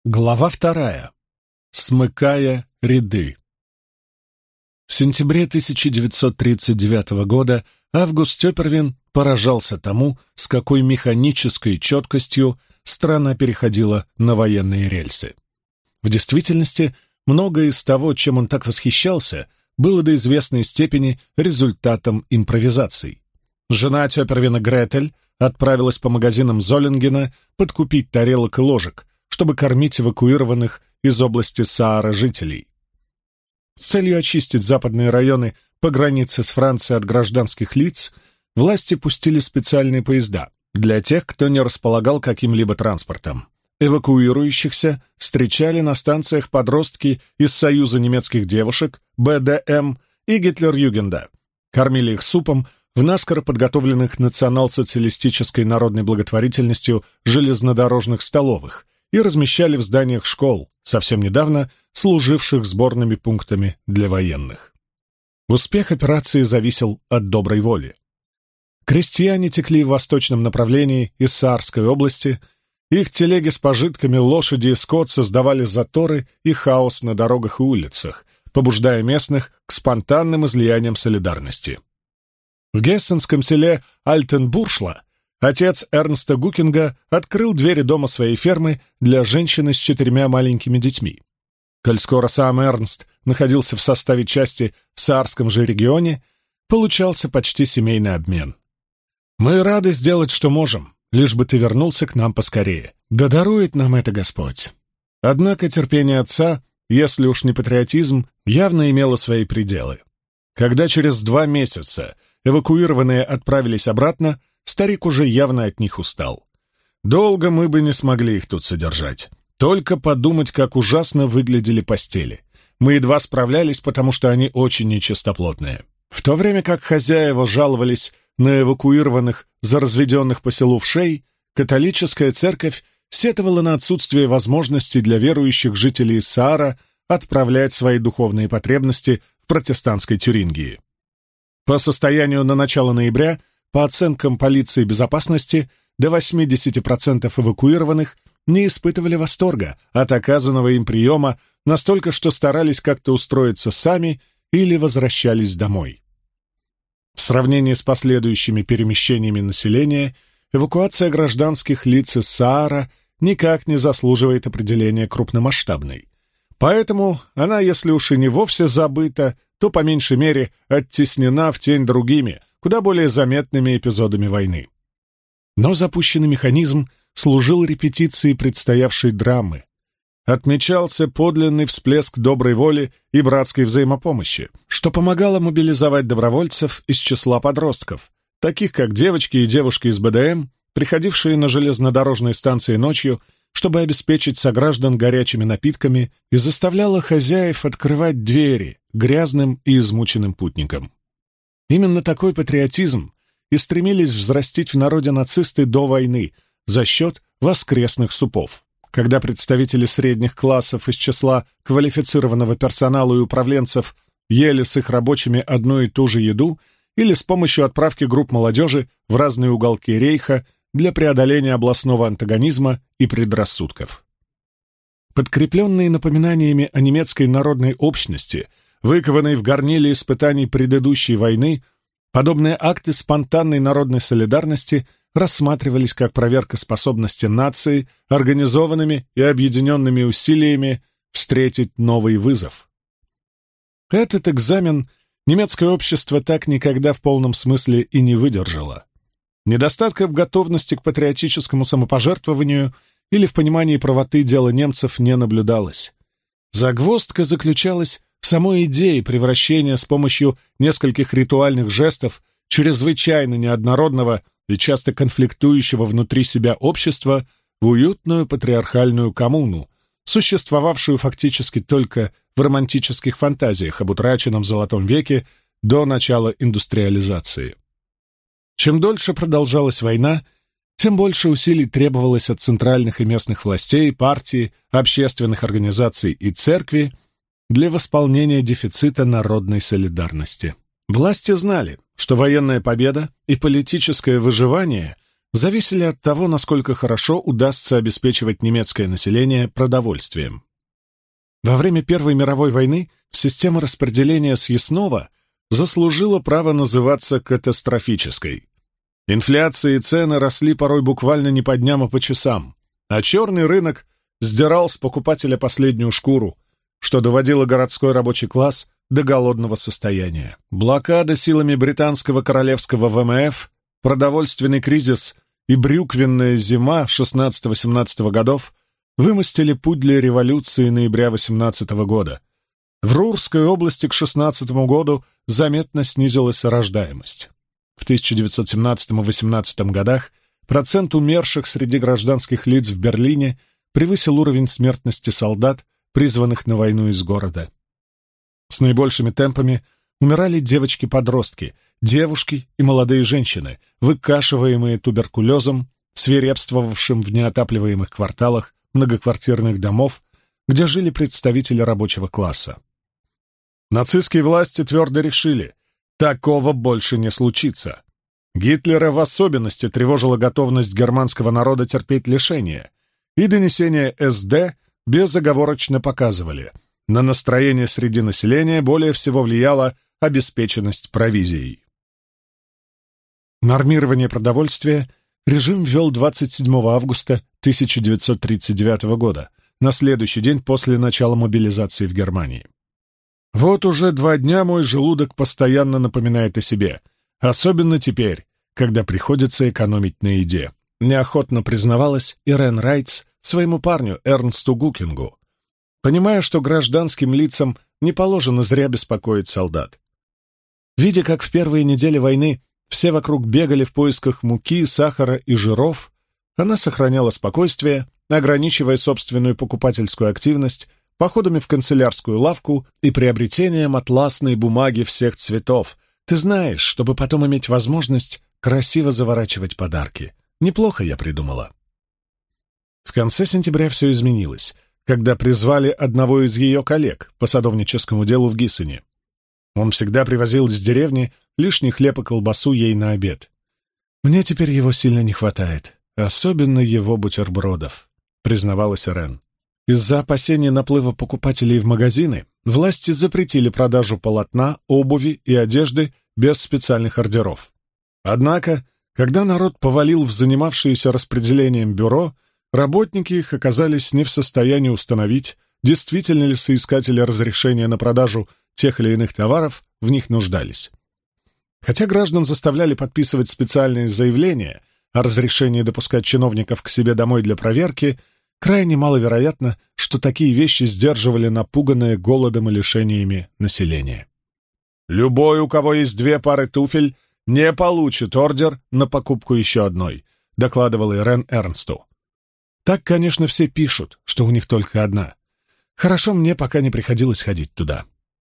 Глава 2. Смыкая ряды. В сентябре 1939 года Август Тёпервин поражался тому, с какой механической четкостью страна переходила на военные рельсы. В действительности, многое из того, чем он так восхищался, было до известной степени результатом импровизаций. Жена Тёпервина Гретель отправилась по магазинам Золлингена подкупить тарелок и ложек, чтобы кормить эвакуированных из области Саара жителей. С целью очистить западные районы по границе с Францией от гражданских лиц, власти пустили специальные поезда для тех, кто не располагал каким-либо транспортом. Эвакуирующихся встречали на станциях подростки из Союза немецких девушек, БДМ и Гитлер-Югенда. Кормили их супом в наскоро подготовленных национал-социалистической народной благотворительностью железнодорожных столовых и размещали в зданиях школ, совсем недавно служивших сборными пунктами для военных. Успех операции зависел от доброй воли. Крестьяне текли в восточном направлении из Саарской области, их телеги с пожитками, лошади и скот создавали заторы и хаос на дорогах и улицах, побуждая местных к спонтанным излияниям солидарности. В гессенском селе Альтенбуршла отец Эрнста Гукинга открыл двери дома своей фермы для женщины с 4 маленькими детьми. Коль скоро сам Эрнст находился в составе части в Саарском же регионе, получался почти семейный обмен. «Мы рады сделать, что можем, лишь бы ты вернулся к нам поскорее. Да дарует нам это Господь». Однако терпение отца, если уж не патриотизм, явно имело свои пределы. Когда через 2 месяца эвакуированные отправились обратно, старик уже явно от них устал. Долго мы бы не смогли их тут содержать. Только подумать, как ужасно выглядели постели. Мы едва справлялись, потому что они очень нечистоплотные. В то время как хозяева жаловались на эвакуированных за разведенных по селу вшей, католическая церковь сетовала на отсутствие возможности для верующих жителей Саара отправлять свои духовные потребности в протестантской Тюрингии. По состоянию на начало ноября, по оценкам полиции безопасности, до 80% эвакуированных не испытывали восторга от оказанного им приема настолько, что старались как-то устроиться сами или возвращались домой. В сравнении с последующими перемещениями населения, эвакуация гражданских лиц из Саара никак не заслуживает определения крупномасштабной. Поэтому она, если уж и не вовсе забыта, то по меньшей мере оттеснена в тень другими, куда более заметными эпизодами войны. Но запущенный механизм служил репетицией предстоявшей драмы. Отмечался подлинный всплеск доброй воли и братской взаимопомощи, что помогало мобилизовать добровольцев из числа подростков, таких как девочки и девушки из БДМ, приходившие на железнодорожные станции ночью, чтобы обеспечить сограждан горячими напитками, и заставляло хозяев открывать двери грязным и измученным путникам. Именно такой патриотизм и стремились взрастить в народе нацисты до войны за счет воскресных супов, когда представители средних классов из числа квалифицированного персонала и управленцев ели с их рабочими одну и ту же еду или с помощью отправки групп молодежи в разные уголки рейха для преодоления областного антагонизма и предрассудков. Подкрепленные напоминаниями о немецкой народной общности, выкованной в горниле испытаний предыдущей войны, подобные акты спонтанной народной солидарности рассматривались как проверка способности нации организованными и объединенными усилиями встретить новый вызов. Этот экзамен немецкое общество так никогда в полном смысле и не выдержало. Недостатка в готовности к патриотическому самопожертвованию или в понимании правоты дела немцев не наблюдалось. Загвоздка заключалась в самой идее превращения с помощью нескольких ритуальных жестов чрезвычайно неоднородного и часто конфликтующего внутри себя общества в уютную патриархальную коммуну, существовавшую фактически только в романтических фантазиях об утраченном Золотом веке до начала индустриализации. Чем дольше продолжалась война, тем больше усилий требовалось от центральных и местных властей, партий, общественных организаций и церкви для восполнения дефицита народной солидарности. Власти знали, что военная победа и политическое выживание зависели от того, насколько хорошо удастся обеспечивать немецкое население продовольствием. Во время Первой мировой войны система распределения съестного заслужила право называться катастрофической. Инфляция и цены росли порой буквально не по дням, а по часам, а черный рынок сдирал с покупателя последнюю шкуру, что доводило городской рабочий класс до голодного состояния. Блокада силами британского королевского ВМФ, продовольственный кризис и брюквенная зима 16-18 годов вымостили путь для революции ноября 18 года. В Рурской области к 16 году заметно снизилась рождаемость. В 1917-18 годах процент умерших среди гражданских лиц в Берлине превысил уровень смертности солдат, призванных на войну из города. С наибольшими темпами умирали девочки-подростки, девушки и молодые женщины, выкашиваемые туберкулезом, свирепствовавшим в неотапливаемых кварталах многоквартирных домов, где жили представители рабочего класса. Нацистские власти твердо решили, такого больше не случится. Гитлера в особенности тревожила готовность германского народа терпеть лишения, и донесения СД безоговорочно показывали, на настроение среди населения более всего влияла обеспеченность провизией. Нормирование продовольствия режим ввел 27 августа 1939 года, на следующий день после начала мобилизации в Германии. Вот уже 2 дня мой желудок постоянно напоминает о себе, особенно теперь, когда приходится экономить на еде, неохотно признавалась Ирен Райтс своему парню Эрнсту Гукингу, понимая, что гражданским лицам не положено зря беспокоить солдат. Видя, как в первые недели войны все вокруг бегали в поисках муки, сахара и жиров, она сохраняла спокойствие, ограничивая собственную покупательскую активность походами в канцелярскую лавку и приобретением атласной бумаги всех цветов. Ты знаешь, чтобы потом иметь возможность красиво заворачивать подарки. Неплохо я придумала. В конце сентября все изменилось, когда призвали одного из ее коллег по садовническому делу в Гиссене. Он всегда привозил из деревни лишний хлеб и колбасу ей на обед. «Мне теперь его сильно не хватает, особенно его бутербродов», — признавалась Ирен. Из-за опасения наплыва покупателей в магазины власти запретили продажу полотна, обуви и одежды без специальных ордеров. Однако, когда народ повалил в занимавшиеся распределением бюро, работники их оказались не в состоянии установить, действительно ли соискатели разрешения на продажу тех или иных товаров в них нуждались. Хотя граждан заставляли подписывать специальные заявления о разрешении допускать чиновников к себе домой для проверки, крайне маловероятно, что такие вещи сдерживали напуганное голодом и лишениями население. «Любой, у кого есть 2 пары туфель, не получит ордер на покупку еще одной», — докладывал Ирен Эрнсту. «Так, конечно, все пишут, что у них только одна. Хорошо, мне пока не приходилось ходить туда.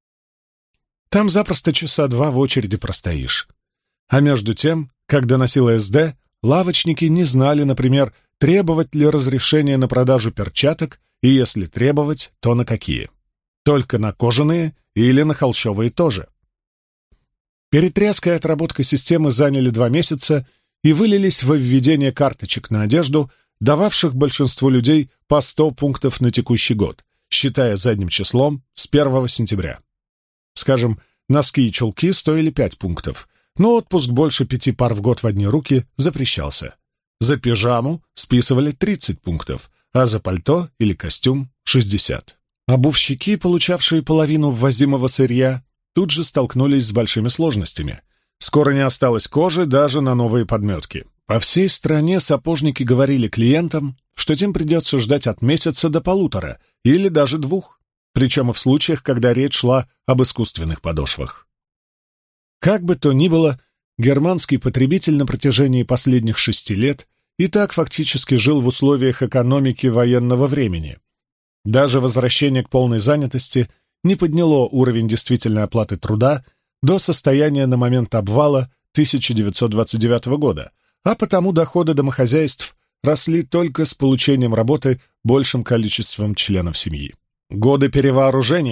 Там запросто часа 2 в очереди простоишь. А между тем, как доносила СД, лавочники не знали, например, требовать ли разрешения на продажу перчаток, и если требовать, то на какие. Только на кожаные или на холщовые тоже. Перетряска и отработка системы заняли 2 месяца и вылились во введение карточек на одежду, дававших большинству людей по 100 пунктов на текущий год, считая задним числом с 1 сентября. Скажем, носки и чулки стоили 5 пунктов, но отпуск больше 5 пар в год в одни руки запрещался. За пижаму списывали 30 пунктов, а за пальто или костюм — 60. Обувщики, получавшие половину ввозимого сырья, тут же столкнулись с большими сложностями. Скоро не осталось кожи даже на новые подметки. По всей стране сапожники говорили клиентам, что тем придется ждать от месяца до 1,5 или даже 2, причем и в случаях, когда речь шла об искусственных подошвах. Как бы то ни было, германский потребитель на протяжении последних 6 лет и так фактически жил в условиях экономики военного времени. Даже возвращение к полной занятости не подняло уровень действительной оплаты труда до состояния на момент обвала 1929 года, а потому доходы домохозяйств росли только с получением работы большим количеством членов семьи. Годы перевооружения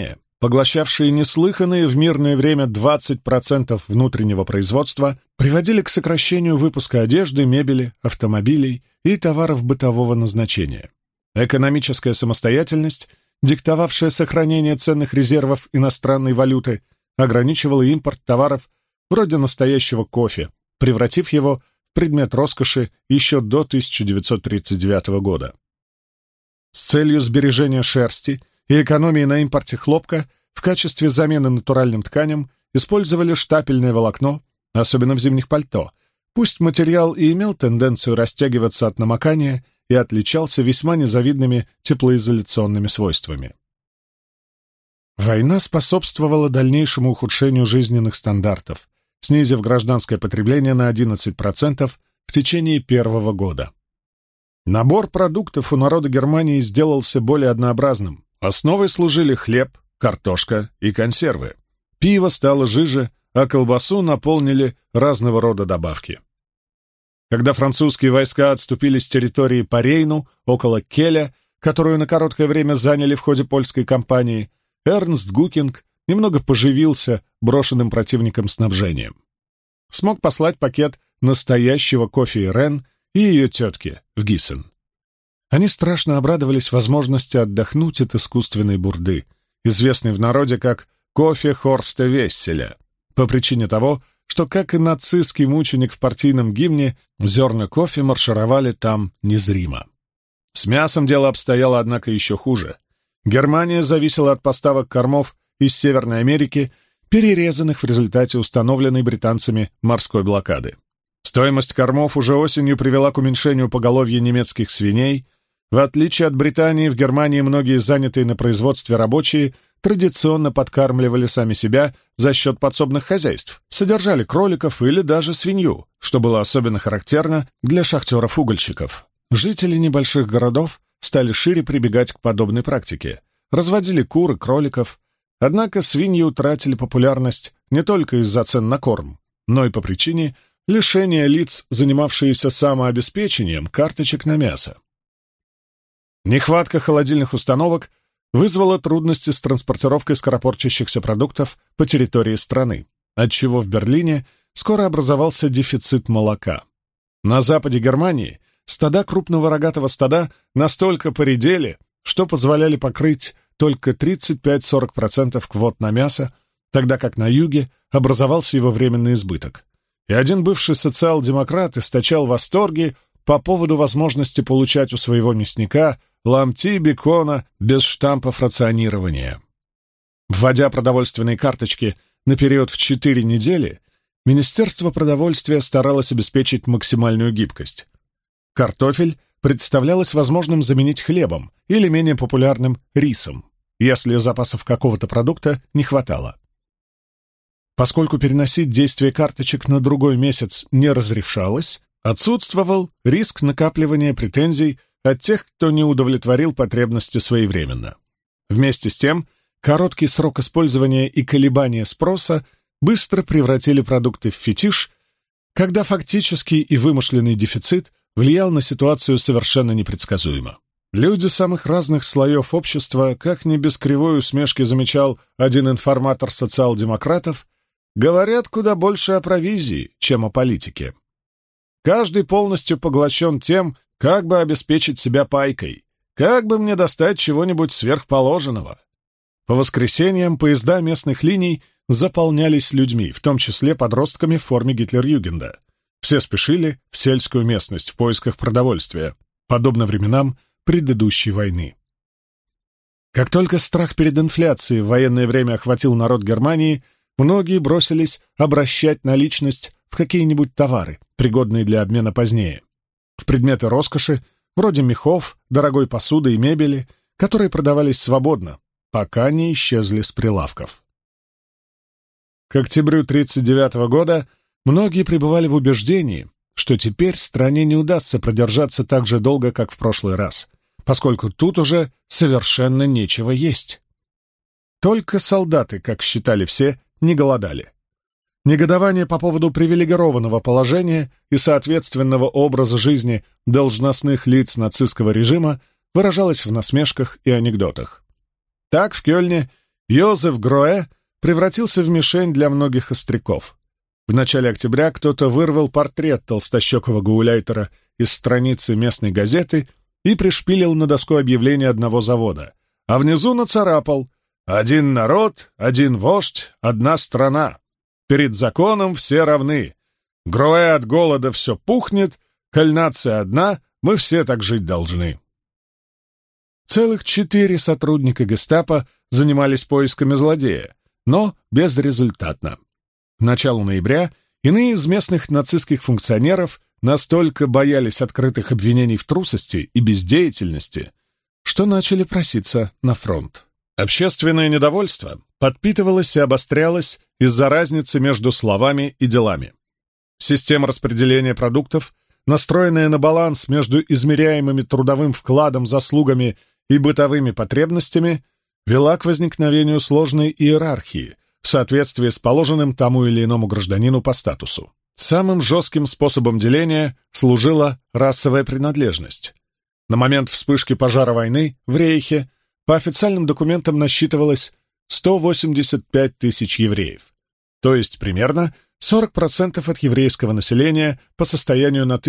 поглощавшие неслыханные в мирное время 20% внутреннего производства, приводили к сокращению выпуска одежды, мебели, автомобилей и товаров бытового назначения. Экономическая самостоятельность, диктовавшая сохранение ценных резервов иностранной валюты, ограничивала импорт товаров вроде настоящего кофе, превратив его в предмет роскоши еще до 1939 года. С целью сбережения шерсти и экономии на импорте хлопка в качестве замены натуральным тканям использовали штапельное волокно, особенно в зимних пальто, пусть материал и имел тенденцию растягиваться от намокания и отличался весьма незавидными теплоизоляционными свойствами. Война способствовала дальнейшему ухудшению жизненных стандартов, снизив гражданское потребление на 11% в течение первого года. Набор продуктов у народа Германии сделался более однообразным. Основой служили хлеб, картошка и консервы. Пиво стало жиже, а колбасу наполнили разного рода добавки. Когда французские войска отступили с территории по Рейну, около Келя, которую на короткое время заняли в ходе польской кампании, Эрнст Гукинг немного поживился брошенным противником снабжением. Смог послать пакет настоящего кофе Ирен и ее тетке в Гиссен. Они страшно обрадовались возможности отдохнуть от искусственной бурды, известной в народе как кофе Хорста Весселя, по причине того, что, как и нацистский мученик в партийном гимне, зерна кофе маршировали там незримо. С мясом дело обстояло, однако, еще хуже. Германия зависела от поставок кормов из Северной Америки, перерезанных в результате установленной британцами морской блокады. Стоимость кормов уже осенью привела к уменьшению поголовья немецких свиней. В отличие от Британии, в Германии многие занятые на производстве рабочие традиционно подкармливали сами себя за счет подсобных хозяйств, содержали кроликов или даже свинью, что было особенно характерно для шахтеров-угольщиков. Жители небольших городов стали шире прибегать к подобной практике, разводили кур и кроликов, однако свиньи утратили популярность не только из-за цен на корм, но и по причине лишения лиц, занимавшиеся самообеспечением, карточек на мясо. Нехватка холодильных установок вызвала трудности с транспортировкой скоропортящихся продуктов по территории страны, отчего в Берлине скоро образовался дефицит молока. На западе Германии стада крупного рогатого стада настолько поредели, что позволяли покрыть только 35-40% квот на мясо, тогда как на юге образовался его временный избыток. И один бывший социал-демократ источал восторги по поводу возможности получать у своего мясника ломти бекона без штампов рационирования. Вводя продовольственные карточки на период в 4 недели, Министерство продовольствия старалось обеспечить максимальную гибкость. Картофель представлялось возможным заменить хлебом или менее популярным рисом, если запасов какого-то продукта не хватало. Поскольку переносить действие карточек на другой месяц не разрешалось, отсутствовал риск накапливания претензий от тех, кто не удовлетворил потребности своевременно. Вместе с тем, короткий срок использования и колебания спроса быстро превратили продукты в фетиш, когда фактический и вымышленный дефицит влиял на ситуацию совершенно непредсказуемо. Люди самых разных слоев общества, как не без кривой усмешки замечал один информатор социал-демократов, говорят куда больше о провизии, чем о политике. Каждый полностью поглощен тем, как бы обеспечить себя пайкой, как бы мне достать чего-нибудь сверхположенного. По воскресеньям поезда местных линий заполнялись людьми, в том числе подростками в форме Гитлер-Югенда. Все спешили в сельскую местность в поисках продовольствия, подобно временам предыдущей войны. Как только страх перед инфляцией в военное время охватил народ Германии, многие бросились обращать наличность в какие-нибудь товары, пригодные для обмена позднее, в предметы роскоши, вроде мехов, дорогой посуды и мебели, которые продавались свободно, пока не исчезли с прилавков. К октябрю 1939 года многие пребывали в убеждении, что теперь стране не удастся продержаться так же долго, как в прошлый раз, поскольку тут уже совершенно нечего есть. Только солдаты, как считали все, не голодали. Негодование по поводу привилегированного положения и соответственного образа жизни должностных лиц нацистского режима выражалось в насмешках и анекдотах. Так в Кёльне Йозеф Гроэ превратился в мишень для многих остряков. В начале октября кто-то вырвал портрет толстощекого гауляйтера из страницы местной газеты и пришпилил на доску объявления одного завода, а внизу нацарапал: «Один народ, один вождь, одна страна. Перед законом все равны. Гроэ от голода все пухнет, коль нация одна, мы все так жить должны». Целых 4 сотрудника гестапо занимались поисками злодея, но безрезультатно. К началу ноября иные из местных нацистских функционеров настолько боялись открытых обвинений в трусости и бездеятельности, что начали проситься на фронт. Общественное недовольство подпитывалось и обострялось из-за разницы между словами и делами. Система распределения продуктов, настроенная на баланс между измеряемыми трудовым вкладом, заслугами и бытовыми потребностями, вела к возникновению сложной иерархии в соответствии с положенным тому или иному гражданину по статусу. Самым жестким способом деления служила расовая принадлежность. На момент вспышки пожара войны в Рейхе по официальным документам насчитывалось 185 тысяч евреев, то есть примерно 40% от еврейского населения по состоянию на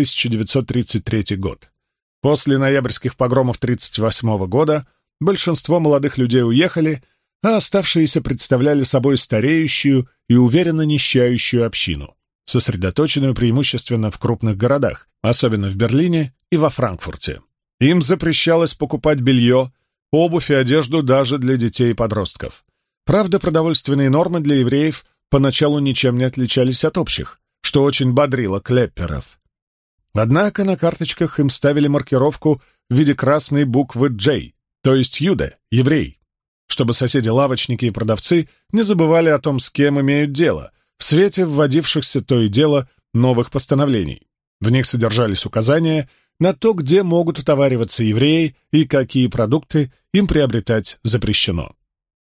1933 год. После ноябрьских погромов 1938 года большинство молодых людей уехали, а оставшиеся представляли собой стареющую и уверенно нищающую общину, сосредоточенную преимущественно в крупных городах, особенно в Берлине и во Франкфурте. Им запрещалось покупать белье, обувь и одежду даже для детей и подростков. Правда, продовольственные нормы для евреев поначалу ничем не отличались от общих, что очень бодрило клепперов. Однако на карточках им ставили маркировку в виде красной буквы «J», то есть «Юда», еврей, чтобы соседи-лавочники и продавцы не забывали о том, с кем имеют дело, в свете вводившихся то и дело новых постановлений. В них содержались указания на то, где могут отовариваться евреи и какие продукты им приобретать запрещено.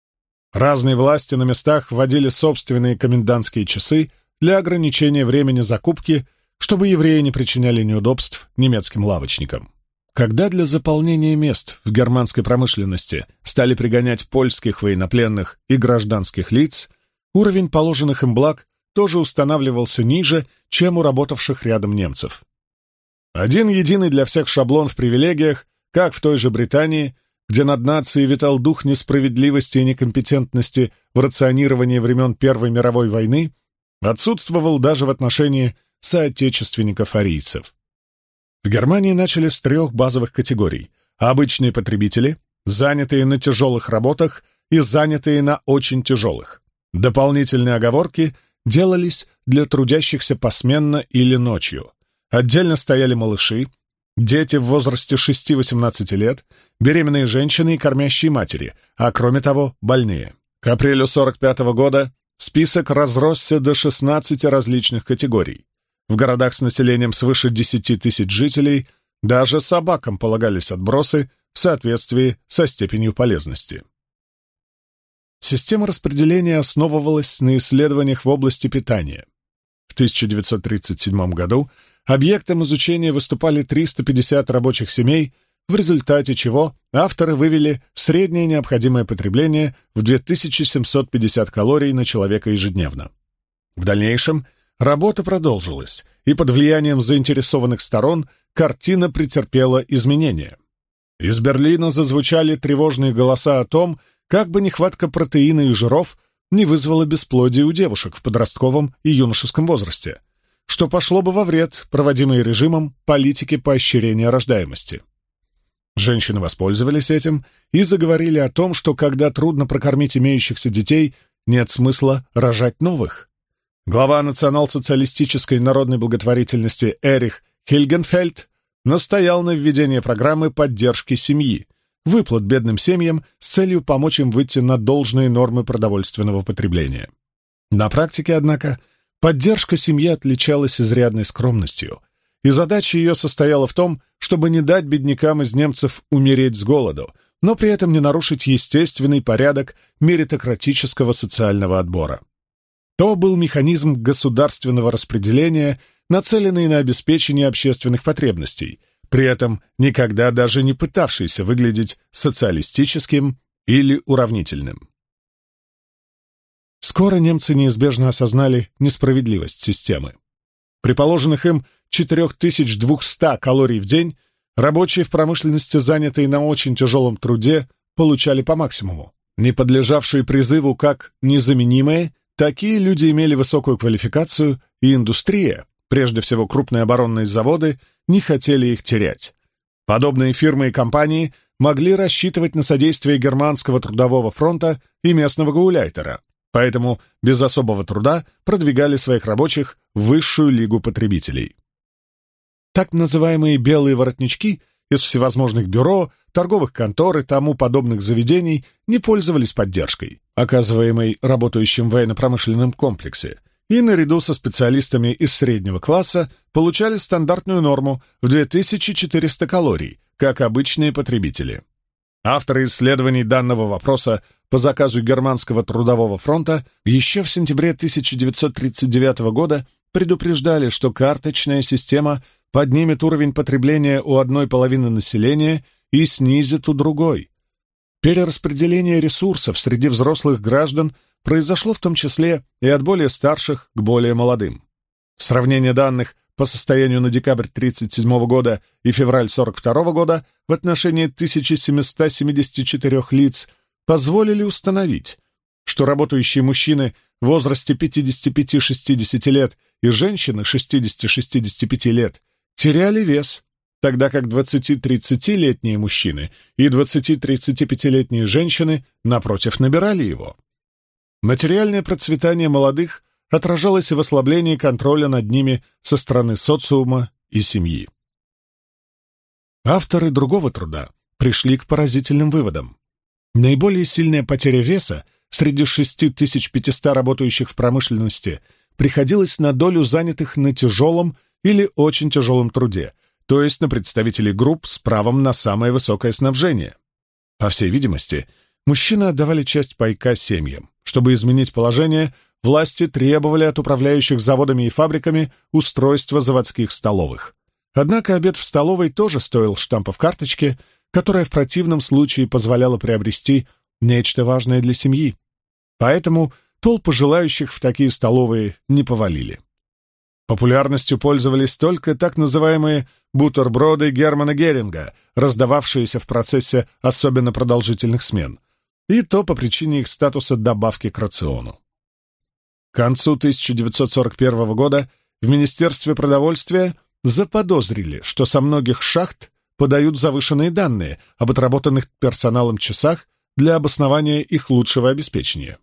Разные власти на местах вводили собственные комендантские часы для ограничения времени закупки, чтобы евреи не причиняли неудобств немецким лавочникам. Когда для заполнения мест в германской промышленности стали пригонять польских военнопленных и гражданских лиц, уровень положенных им благ тоже устанавливался ниже, чем у работавших рядом немцев. Один единый для всех шаблон в привилегиях, как в той же Британии, где над нацией витал дух несправедливости и некомпетентности в рационировании времен Первой мировой войны, отсутствовал даже в отношении соотечественников-арийцев. В Германии начали с 3 базовых категорий: обычные потребители, занятые на тяжелых работах и занятые на очень тяжелых. Дополнительные оговорки делались для трудящихся посменно или ночью. Отдельно стояли малыши, дети в возрасте 6-18 лет, беременные женщины и кормящие матери, а кроме того, больные. К апрелю 1945 года список разросся до 16 различных категорий. В городах с населением свыше 10 тысяч жителей даже собакам полагались отбросы в соответствии со степенью полезности. Система распределения основывалась на исследованиях в области питания. В 1937 году объектом изучения выступали 350 рабочих семей, в результате чего авторы вывели среднее необходимое потребление в 2750 калорий на человека ежедневно. В дальнейшем работа продолжилась, и под влиянием заинтересованных сторон картина претерпела изменения. Из Берлина зазвучали тревожные голоса о том, как бы нехватка протеина и жиров не вызвала бесплодие у девушек в подростковом и юношеском возрасте, что пошло бы во вред проводимой режимом политики поощрения рождаемости. Женщины воспользовались этим и заговорили о том, что когда трудно прокормить имеющихся детей, нет смысла рожать новых. Глава национал-социалистической народной благотворительности Эрих Хильгенфельд настоял на введении программы поддержки семьи, выплат бедным семьям с целью помочь им выйти на должные нормы продовольственного потребления. На практике, однако, поддержка семьи отличалась изрядной скромностью, и задача ее состояла в том, чтобы не дать беднякам из немцев умереть с голоду, но при этом не нарушить естественный порядок меритократического социального отбора. То был механизм государственного распределения, нацеленный на обеспечение общественных потребностей, при этом никогда даже не пытавшийся выглядеть социалистическим или уравнительным. Скоро немцы неизбежно осознали несправедливость системы. При положенных им 4200 калорий в день рабочие в промышленности, занятые на очень тяжелом труде, получали по максимуму. Не подлежавшие призыву как незаменимые, такие люди имели высокую квалификацию, и индустрия, прежде всего крупные оборонные заводы, не хотели их терять. Подобные фирмы и компании могли рассчитывать на содействие германского трудового фронта и местного гауляйтера, поэтому без особого труда продвигали своих рабочих в высшую лигу потребителей. Так называемые «белые воротнички» из всевозможных бюро, торговых контор и тому подобных заведений не пользовались поддержкой, оказываемой работающим в военно-промышленном комплексе, и наряду со специалистами из среднего класса получали стандартную норму в 2400 калорий, как обычные потребители. Авторы исследований данного вопроса по заказу Германского трудового фронта еще в сентябре 1939 года предупреждали, что карточная система поднимет уровень потребления у одной половины населения и снизит у другой. Перераспределение ресурсов среди взрослых граждан произошло в том числе и от более старших к более молодым. Сравнение данных по состоянию на декабрь 1937 года и февраль 1942 года в отношении 1774 лиц позволили установить, что работающие мужчины в возрасте 55-60 лет и женщины 60-65 лет теряли вес, тогда как 20-30-летние мужчины и 20-35-летние женщины, напротив, набирали его. Материальное процветание молодых отражалось и в ослаблении контроля над ними со стороны социума и семьи. Авторы другого труда пришли к поразительным выводам. Наиболее сильная потеря веса среди 6500 работающих в промышленности приходилась на долю занятых на тяжелом или очень тяжелом труде, то есть на представителей групп с правом на самое высокое снабжение. По всей видимости, мужчины отдавали часть пайка семьям. Чтобы изменить положение, власти требовали от управляющих заводами и фабриками устройства заводских столовых. Однако обед в столовой тоже стоил штампа в карточке, которая в противном случае позволяла приобрести нечто важное для семьи. Поэтому толпы желающих в такие столовые не повалили. Популярностью пользовались только так называемые бутерброды Германа Геринга, раздававшиеся в процессе особенно продолжительных смен, и то по причине их статуса добавки к рациону. К концу 1941 года в Министерстве продовольствия заподозрили, что со многих шахт подают завышенные данные об отработанных персоналом часах для обоснования их лучшего обеспечения.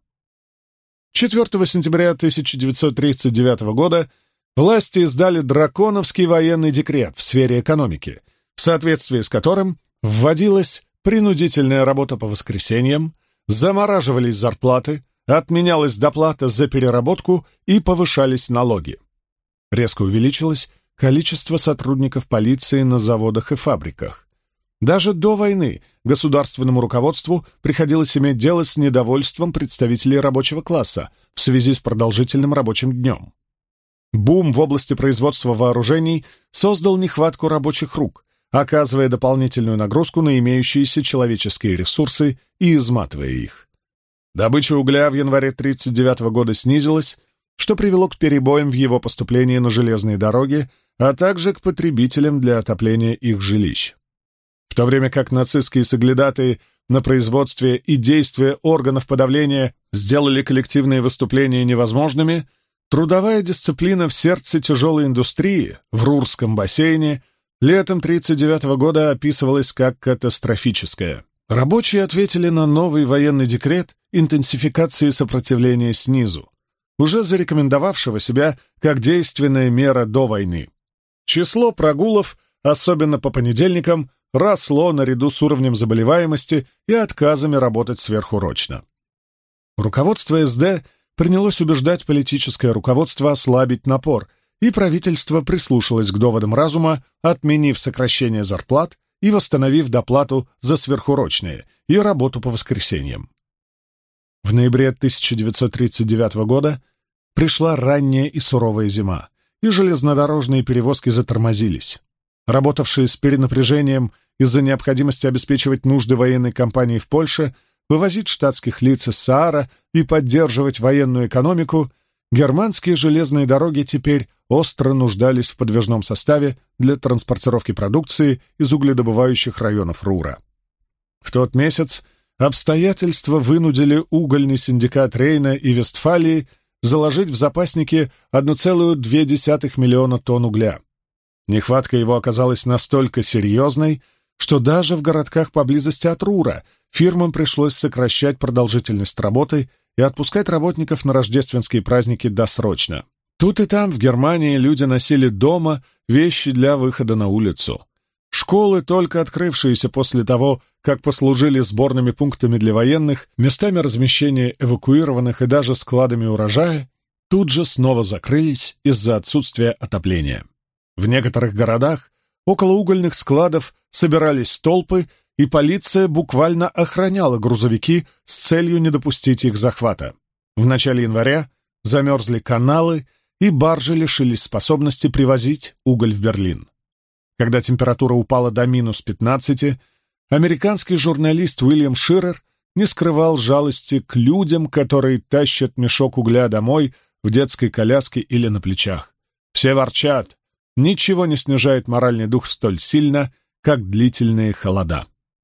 4 сентября 1939 года власти издали драконовский военный декрет в сфере экономики, в соответствии с которым вводилась принудительная работа по воскресеньям, замораживались зарплаты, отменялась доплата за переработку и повышались налоги. Резко увеличилось количество сотрудников полиции на заводах и фабриках. Даже до войны государственному руководству приходилось иметь дело с недовольством представителей рабочего класса в связи с продолжительным рабочим днем. Бум в области производства вооружений создал нехватку рабочих рук, оказывая дополнительную нагрузку на имеющиеся человеческие ресурсы и изматывая их. Добыча угля в январе 1939 года снизилась, что привело к перебоям в его поступлении на железные дороги, а также к потребителям для отопления их жилищ. В то время как нацистские соглядатые на производстве и действия органов подавления сделали коллективные выступления невозможными, трудовая дисциплина в сердце тяжелой индустрии, в Рурском бассейне, летом 1939 года описывалась как катастрофическая. Рабочие ответили на новый военный декрет интенсификации сопротивления снизу, уже зарекомендовавшего себя как действенная мера до войны. Число прогулов, особенно по понедельникам, росло наряду с уровнем заболеваемости и отказами работать сверхурочно. Руководство СД принялось убеждать политическое руководство ослабить напор, и правительство прислушалось к доводам разума, отменив сокращение зарплат и восстановив доплату за сверхурочные и работу по воскресеньям. В ноябре 1939 года пришла ранняя и суровая зима, и железнодорожные перевозки затормозились. Работавшие с перенапряжением из-за необходимости обеспечивать нужды военной кампании в Польше вывозить штатских лиц из Саара и поддерживать военную экономику, германские железные дороги теперь остро нуждались в подвижном составе для транспортировки продукции из угледобывающих районов Рура. В тот месяц обстоятельства вынудили угольный синдикат Рейна и Вестфалии заложить в запасники 1,2 миллиона тонн угля. Нехватка его оказалась настолько серьезной, что даже в городках поблизости от Рура фирмам пришлось сокращать продолжительность работы и отпускать работников на рождественские праздники досрочно. Тут и там, в Германии, люди носили дома вещи для выхода на улицу. Школы, только открывшиеся после того, как послужили сборными пунктами для военных, местами размещения эвакуированных и даже складами урожая, тут же снова закрылись из-за отсутствия отопления. В некоторых городах около угольных складов собирались толпы, и полиция буквально охраняла грузовики с целью не допустить их захвата. В начале января замерзли каналы, и баржи лишились способности привозить уголь в Берлин. Когда температура упала до -15, американский журналист Уильям Ширер не скрывал жалости к людям, которые тащат мешок угля домой в детской коляске или на плечах. Все ворчат. Ничего не снижает моральный дух столь сильно, как длительные холода.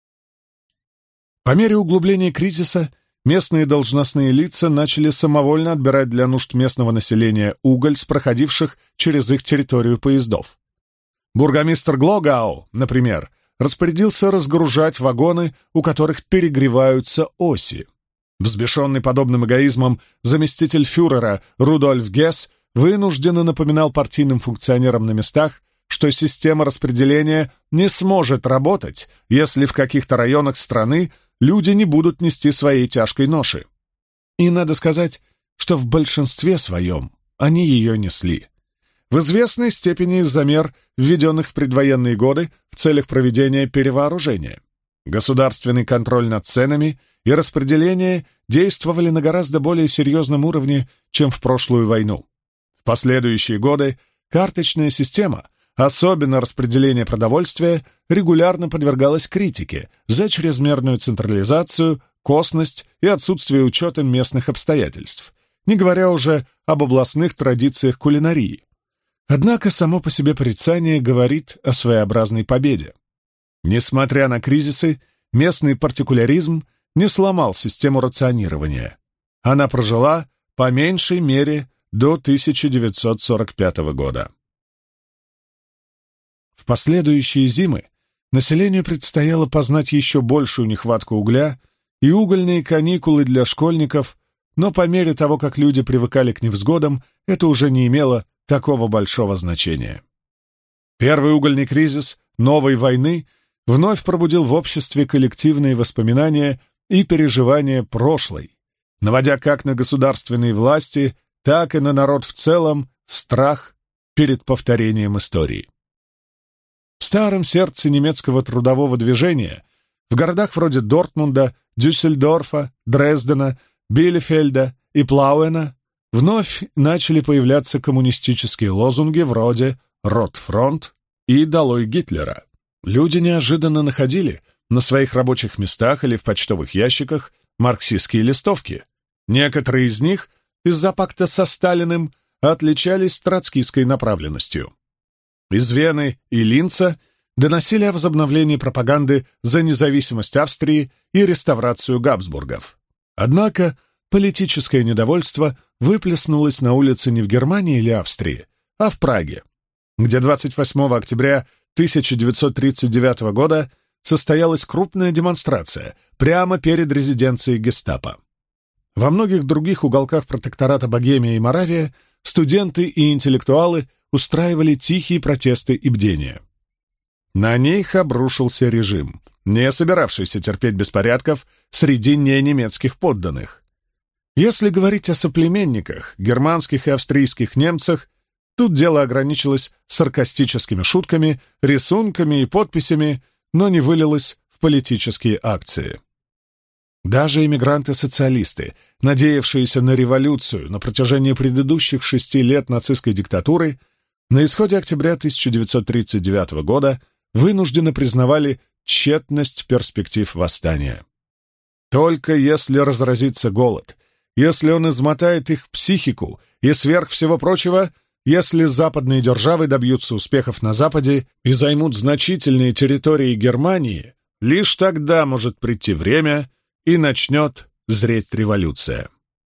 По мере углубления кризиса местные должностные лица начали самовольно отбирать для нужд местного населения уголь с проходивших через их территорию поездов. Бургомистр Глогау, например, распорядился разгружать вагоны, у которых перегреваются оси. Взбешенный подобным эгоизмом заместитель фюрера Рудольф Гесс вынужденно напоминал партийным функционерам на местах, что система распределения не сможет работать, если в каких-то районах страны люди не будут нести своей тяжкой ноши. И надо сказать, что в большинстве своем они ее несли. В известной степени из-за мер, введенных в предвоенные годы в целях проведения перевооружения. Государственный контроль над ценами и распределение действовали на гораздо более серьезном уровне, чем в прошлую войну. В последующие годы карточная система, особенно распределение продовольствия, регулярно подвергалась критике за чрезмерную централизацию, косность и отсутствие учета местных обстоятельств, не говоря уже об областных традициях кулинарии. Однако само по себе порицание говорит о своеобразной победе. Несмотря на кризисы, местный партикуляризм не сломал систему рационирования. Она прожила по меньшей мере до 1945 года. В последующие зимы населению предстояло познать еще большую нехватку угля и угольные каникулы для школьников, но по мере того, как люди привыкали к невзгодам, это уже не имело такого большого значения. Первый угольный кризис новой войны вновь пробудил в обществе коллективные воспоминания и переживания прошлой, наводя как на государственные власти, так и на народ в целом страх перед повторением истории. В старом сердце немецкого трудового движения, в городах вроде Дортмунда, Дюссельдорфа, Дрездена, Билефельда и Плауэна вновь начали появляться коммунистические лозунги вроде «Ротфронт» и «Долой Гитлера». Люди неожиданно находили на своих рабочих местах или в почтовых ящиках марксистские листовки. Некоторые из них из-за пакта со Сталиным отличались троцкистской направленностью. Из Вены и Линца доносили о возобновлении пропаганды за независимость Австрии и реставрацию Габсбургов. Однако политическое недовольство выплеснулось на улицы не в Германии или Австрии, а в Праге, где 28 октября 1939 года состоялась крупная демонстрация прямо перед резиденцией гестапо. Во многих других уголках протектората Богемия и Моравия студенты и интеллектуалы устраивали тихие протесты и бдения. На них обрушился режим, не собиравшийся терпеть беспорядков среди ненемецких подданных. Если говорить о соплеменниках, германских и австрийских немцах, тут дело ограничилось саркастическими шутками, рисунками и подписями, но не вылилось в политические акции. Даже эмигранты-социалисты, надеявшиеся на революцию на протяжении предыдущих 6 лет нацистской диктатуры, на исходе октября 1939 года вынужденно признавали тщетность перспектив восстания. Только если разразится голод, если он измотает их психику и, сверх всего прочего, если западные державы добьются успехов на Западе и займут значительные территории Германии, лишь тогда может прийти время и начнет зреть революция.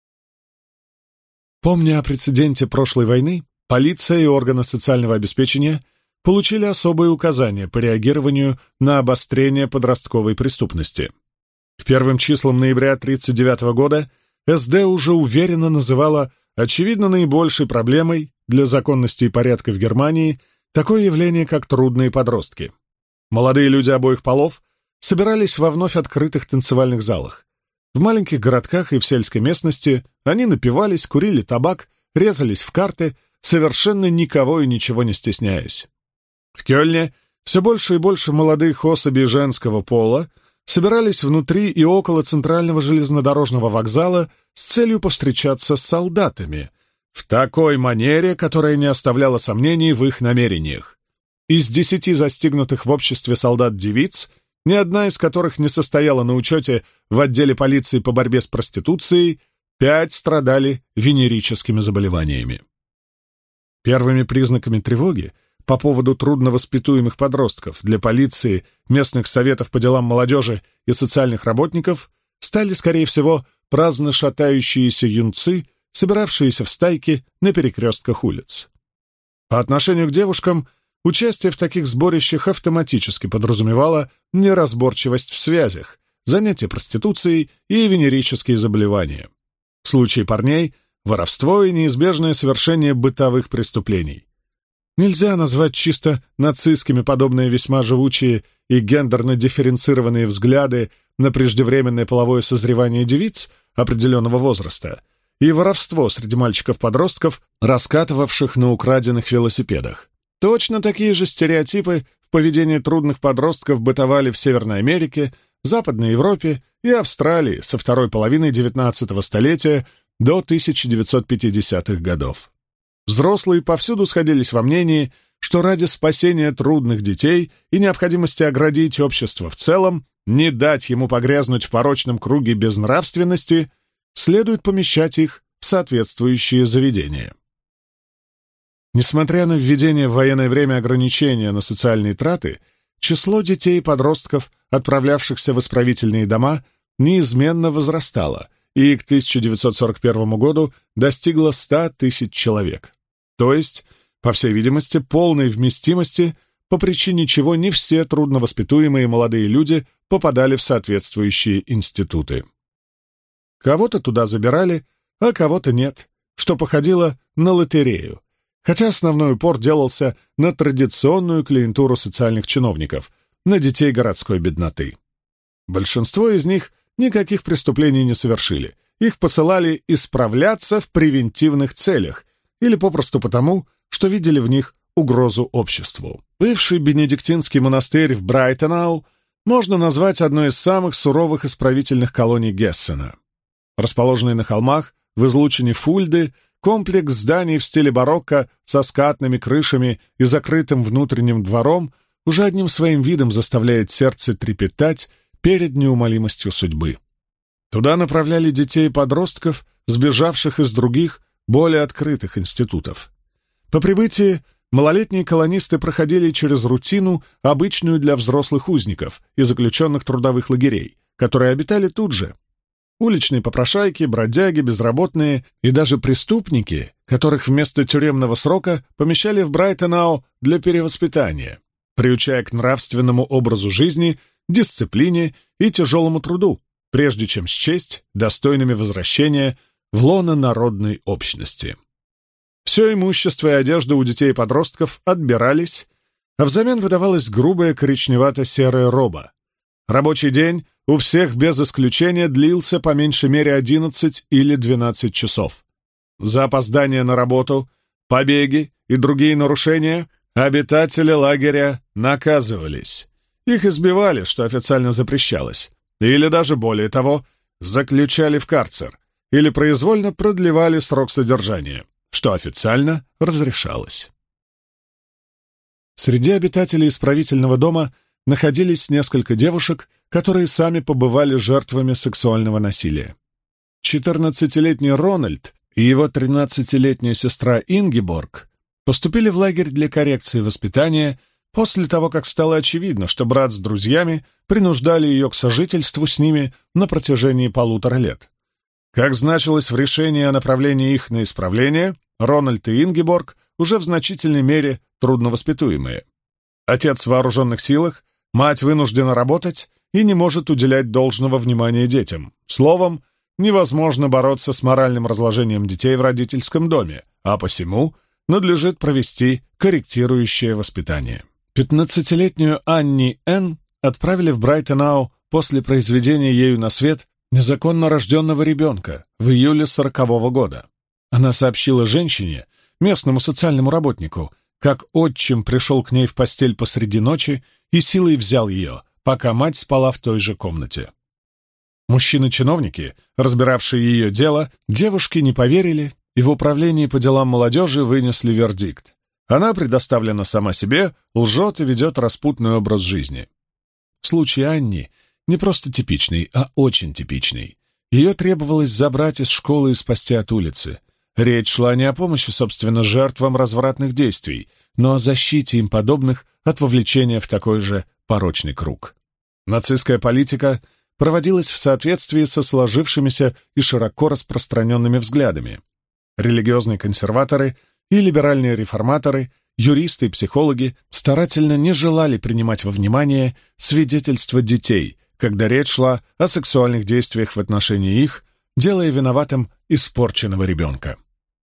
Помня о прецеденте прошлой войны, полиция и органы социального обеспечения получили особые указания по реагированию на обострение подростковой преступности. К первым числам ноября 1939 года СД уже уверенно называла очевидно наибольшей проблемой для законности и порядка в Германии такое явление, как трудные подростки. Молодые люди обоих полов собирались во вновь открытых танцевальных залах. В маленьких городках и в сельской местности они напивались, курили табак, резались в карты, совершенно никого и ничего не стесняясь. В Кёльне все больше и больше молодых особей женского пола собирались внутри и около центрального железнодорожного вокзала с целью повстречаться с солдатами в такой манере, которая не оставляла сомнений в их намерениях. Из 10 застигнутых в обществе солдат-девиц, ни одна из которых не состояла на учете в отделе полиции по борьбе с проституцией, 5 страдали венерическими заболеваниями. Первыми признаками тревоги по поводу трудновоспитуемых подростков для полиции, местных советов по делам молодежи и социальных работников стали, скорее всего, праздно шатающиеся юнцы, собиравшиеся в стайки на перекрестках улиц. По отношению к девушкам участие в таких сборищах автоматически подразумевало неразборчивость в связях, занятия проституцией и венерические заболевания. В случае парней — воровство и неизбежное совершение бытовых преступлений. Нельзя назвать чисто нацистскими подобные весьма живучие и гендерно дифференцированные взгляды на преждевременное половое созревание девиц определенного возраста и воровство среди мальчиков-подростков, раскатывавших на украденных велосипедах. Точно такие же стереотипы в поведении трудных подростков бытовали в Северной Америке, Западной Европе и Австралии со второй половины XIX столетия до 1950-х годов. Взрослые повсюду сходились во мнении, что ради спасения трудных детей и необходимости оградить общество в целом, не дать ему погрязнуть в порочном круге безнравственности, следует помещать их в соответствующие заведения. Несмотря на введение в военное время ограничения на социальные траты, число детей и подростков, отправлявшихся в исправительные дома, неизменно возрастало и к 1941 году достигло 100 тысяч человек. То есть, по всей видимости, полной вместимости, по причине чего не все трудновоспитуемые молодые люди попадали в соответствующие институты. Кого-то туда забирали, а кого-то нет, что походило на лотерею, хотя основной упор делался на традиционную клиентуру социальных чиновников, на детей городской бедноты. Большинство из них никаких преступлений не совершили, их посылали исправляться в превентивных целях или попросту потому, что видели в них угрозу обществу. Бывший бенедиктинский монастырь в Брайтенау можно назвать одной из самых суровых исправительных колоний Гессена. Расположенный на холмах, в излучине Фульды, комплекс зданий в стиле барокко со скатными крышами и закрытым внутренним двором уже одним своим видом заставляет сердце трепетать перед неумолимостью судьбы. Туда направляли детей и подростков, сбежавших из других, более открытых институтов. По прибытии малолетние колонисты проходили через рутину, обычную для взрослых узников и заключенных трудовых лагерей, которые обитали тут же. Уличные попрошайки, бродяги, безработные и даже преступники, которых вместо тюремного срока помещали в Брайтенау для перевоспитания, приучая к нравственному образу жизни, дисциплине и тяжелому труду, прежде чем счесть достойными возвращения в лоно народной общности. Все имущество и одежда у детей и подростков отбирались, а взамен выдавалась грубая коричневато-серая роба. Рабочий день у всех без исключения длился по меньшей мере 11 или 12 часов. За опоздание на работу, побеги и другие нарушения обитатели лагеря наказывались. Их избивали, что официально запрещалось, или даже более того, заключали в карцер или произвольно продлевали срок содержания, что официально разрешалось. Среди обитателей исправительного дома находились несколько девушек, которые сами побывали жертвами сексуального насилия. 14-летний Рональд и его 13-летняя сестра Ингеборг поступили в лагерь для коррекции воспитания после того, как стало очевидно, что брат с друзьями принуждали ее к сожительству с ними на протяжении 1,5 лет. Как значилось в решении о направлении их на исправление, Рональд и Ингеборг уже в значительной мере трудновоспитуемые. Отец в вооруженных силах, мать вынуждена работать и не может уделять должного внимания детям. Словом, невозможно бороться с моральным разложением детей в родительском доме, а посему надлежит провести корректирующее воспитание. 15-летнюю Анни Н. отправили в Брайтон-Ау после произведения ею на свет незаконно рожденного ребенка в июле 40-го года. Она сообщила женщине, местному социальному работнику, как отчим пришел к ней в постель посреди ночи и силой взял ее, пока мать спала в той же комнате. Мужчины-чиновники, разбиравшие ее дело, девушке не поверили и в управлении по делам молодежи вынесли вердикт. Она предоставлена сама себе, лжет и ведет распутный образ жизни. Случай Анни не просто типичный, а очень типичный. Ее требовалось забрать из школы и спасти от улицы. Речь шла не о помощи, собственно, жертвам развратных действий, но о защите им подобных от вовлечения в такой же порочный круг. Нацистская политика проводилась в соответствии со сложившимися и широко распространенными взглядами. Религиозные консерваторы и либеральные реформаторы, юристы и психологи старательно не желали принимать во внимание свидетельства детей, когда речь шла о сексуальных действиях в отношении их, делая виноватым испорченного ребенка.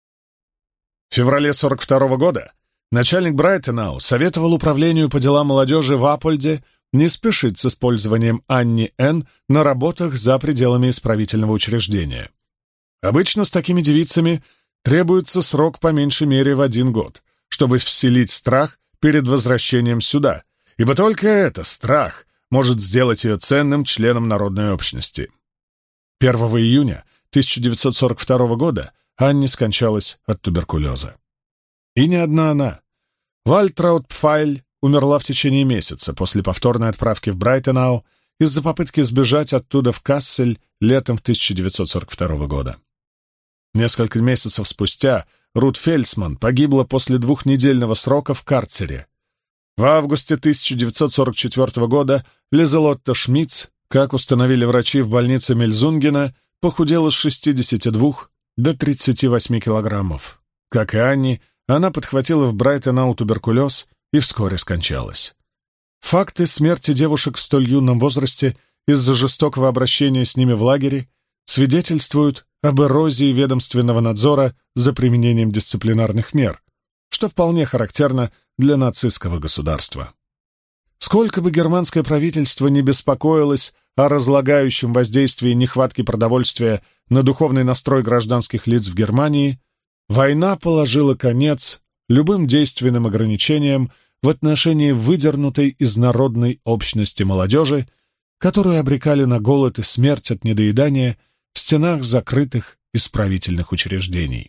В феврале 1942 года начальник Брайтон-Ау советовал управлению по делам молодежи в Аппольде не спешить с использованием Анни Н. на работах за пределами исправительного учреждения. Обычно с такими девицами требуется срок по меньшей мере в 1 год, чтобы вселить страх перед возвращением сюда, ибо только это, страх, может сделать ее ценным членом народной общности. 1 июня 1942 года Анни скончалась от туберкулеза. И не одна она. Вальтраут Пфайль умерла в течение месяца после повторной отправки в Брайтон-Ау из-за попытки сбежать оттуда в Кассель летом 1942 года. Несколько месяцев спустя Рут Фельдсман погибла после 2-недельного срока в карцере. В августе 1944 года Лизелотта Шмидц, как установили врачи в больнице Мельзунгена, похудела с 62 до 38 килограммов. Как и Анни, она подхватила в Брайтон-Ау туберкулез и вскоре скончалась. Факты смерти девушек в столь юном возрасте из-за жестокого обращения с ними в лагере свидетельствуют об эрозии ведомственного надзора за применением дисциплинарных мер, что вполне характерно для нацистского государства. Сколько бы германское правительство не беспокоилось о разлагающем воздействии нехватки продовольствия на духовный настрой гражданских лиц в Германии, война положила конец любым действенным ограничениям в отношении выдернутой из народной общности молодежи, которую обрекали на голод и смерть от недоедания в стенах закрытых исправительных учреждений.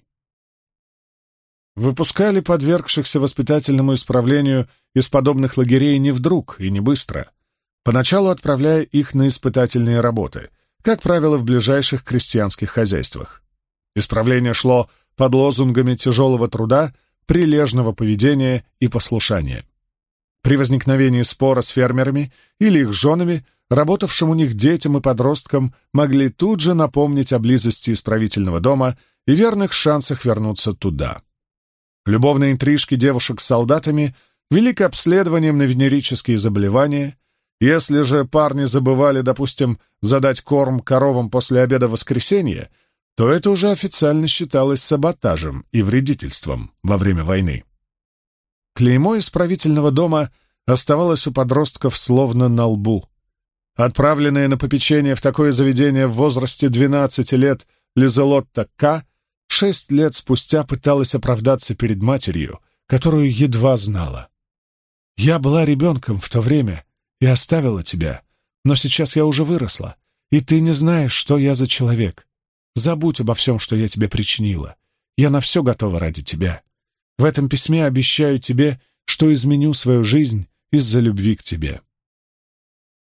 Выпускали подвергшихся воспитательному исправлению из подобных лагерей не вдруг и не быстро, поначалу отправляя их на испытательные работы, как правило, в ближайших крестьянских хозяйствах. Исправление шло под лозунгами тяжелого труда, прилежного поведения и послушания. При возникновении спора с фермерами или их женами, работавшим у них детям и подросткам, могли тут же напомнить о близости исправительного дома и верных шансах вернуться туда. Любовные интрижки девушек с солдатами вели к обследованиям на венерические заболевания. Если же парни забывали, допустим, задать корм коровам после обеда в воскресенье, то это уже официально считалось саботажем и вредительством во время войны. Клеймо исправительного дома оставалось у подростков словно на лбу. Отправленная на попечение в такое заведение в возрасте 12 лет Лизелотта К. 6 лет спустя пыталась оправдаться перед матерью, которую едва знала. «Я была ребенком в то время и оставила тебя, но сейчас я уже выросла, и ты не знаешь, что я за человек. Забудь обо всем, что я тебе причинила. Я на все готова ради тебя. В этом письме обещаю тебе, что изменю свою жизнь из-за любви к тебе».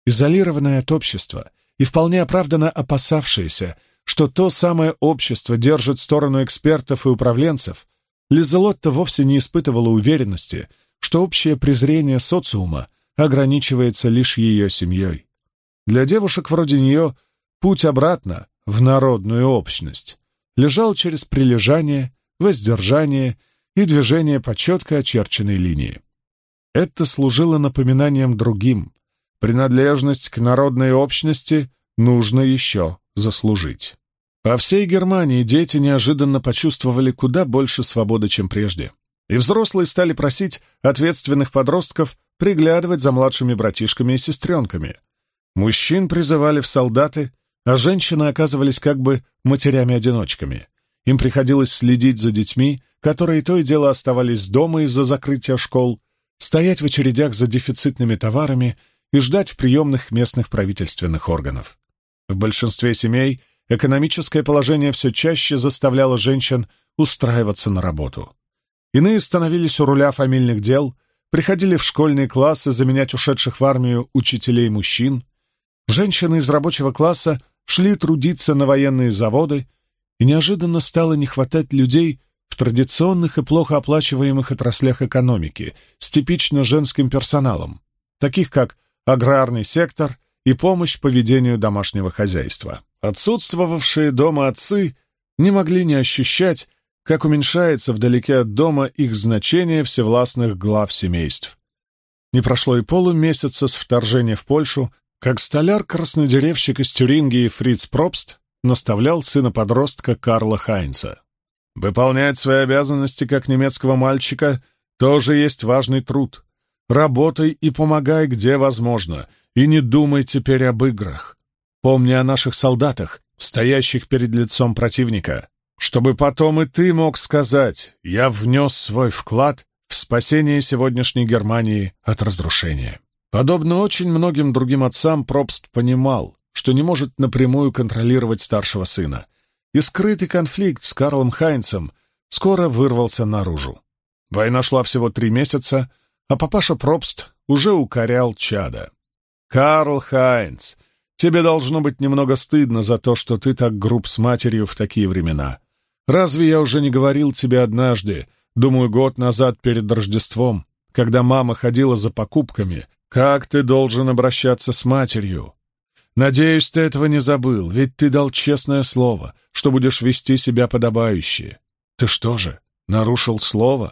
изолированная от общества и вполне оправданно опасавшаяся, что то самое общество держит сторону экспертов и управленцев, Лизелотта вовсе не испытывала уверенности, что общее презрение социума ограничивается лишь ее семьей. Для девушек вроде нее путь обратно в народную общность лежал через прилежание, воздержание и движение по четко очерченной линии. Это служило напоминанием другим. Принадлежность к народной общности нужно еще заслужить. По всей Германии дети неожиданно почувствовали куда больше свободы, чем прежде. И взрослые стали просить ответственных подростков приглядывать за младшими братишками и сестренками. Мужчин призывали в солдаты, а женщины оказывались как бы матерями-одиночками. Им приходилось следить за детьми, которые то и дело оставались дома из-за закрытия школ, стоять в очередях за дефицитными товарами и ждать в приемных местных правительственных органов. В большинстве семей экономическое положение все чаще заставляло женщин устраиваться на работу. Иные становились у руля фамильных дел, приходили в школьные классы заменять ушедших в армию учителей мужчин. Женщины из рабочего класса шли трудиться на военные заводы, и неожиданно стало не хватать людей в традиционных и плохо оплачиваемых отраслях экономики с типично женским персоналом, таких как аграрный сектор и помощь по ведению домашнего хозяйства. Отсутствовавшие дома отцы не могли не ощущать, как уменьшается вдалеке от дома их значение всевластных глав семейств. Не прошло и полумесяца с вторжения в Польшу, как столяр-краснодеревщик из Тюрингии Фриц Пробст наставлял сына-подростка Карла Хайнца. «Выполнять свои обязанности как немецкого мальчика тоже есть важный труд. Работай и помогай, где возможно, и не думай теперь об играх. Помни о наших солдатах, стоящих перед лицом противника, чтобы потом и ты мог сказать: я внес свой вклад в спасение сегодняшней Германии от разрушения». Подобно очень многим другим отцам, Пробст понимал, что не может напрямую контролировать старшего сына, и скрытый конфликт с Карлом Хайнцем скоро вырвался наружу. Война шла всего 3 месяца, а папаша Пробст уже укорял чада. «Карл Хайнц, тебе должно быть немного стыдно за то, что ты так груб с матерью в такие времена. Разве я уже не говорил тебе однажды, думаю, год назад перед Рождеством, когда мама ходила за покупками, как ты должен обращаться с матерью? Надеюсь, ты этого не забыл, ведь ты дал честное слово, что будешь вести себя подобающе. Ты что же, нарушил слово?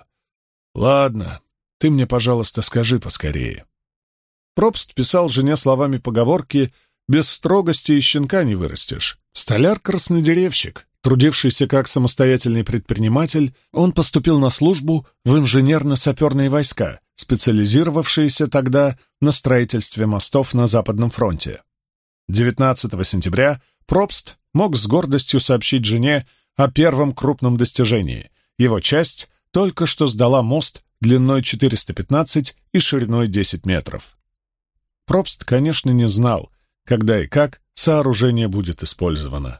Ладно, ты мне, пожалуйста, скажи поскорее». Пробст писал жене словами поговорки: «Без строгости и щенка не вырастешь». Столяр-краснодеревщик, трудившийся как самостоятельный предприниматель, он поступил на службу в инженерно-саперные войска, специализировавшиеся тогда на строительстве мостов на Западном фронте. 19 сентября Пробст мог с гордостью сообщить жене о первом крупном достижении. Его часть только что сдала мост длиной 415 и шириной 10 метров. Пробст, конечно, не знал, когда и как сооружение будет использовано.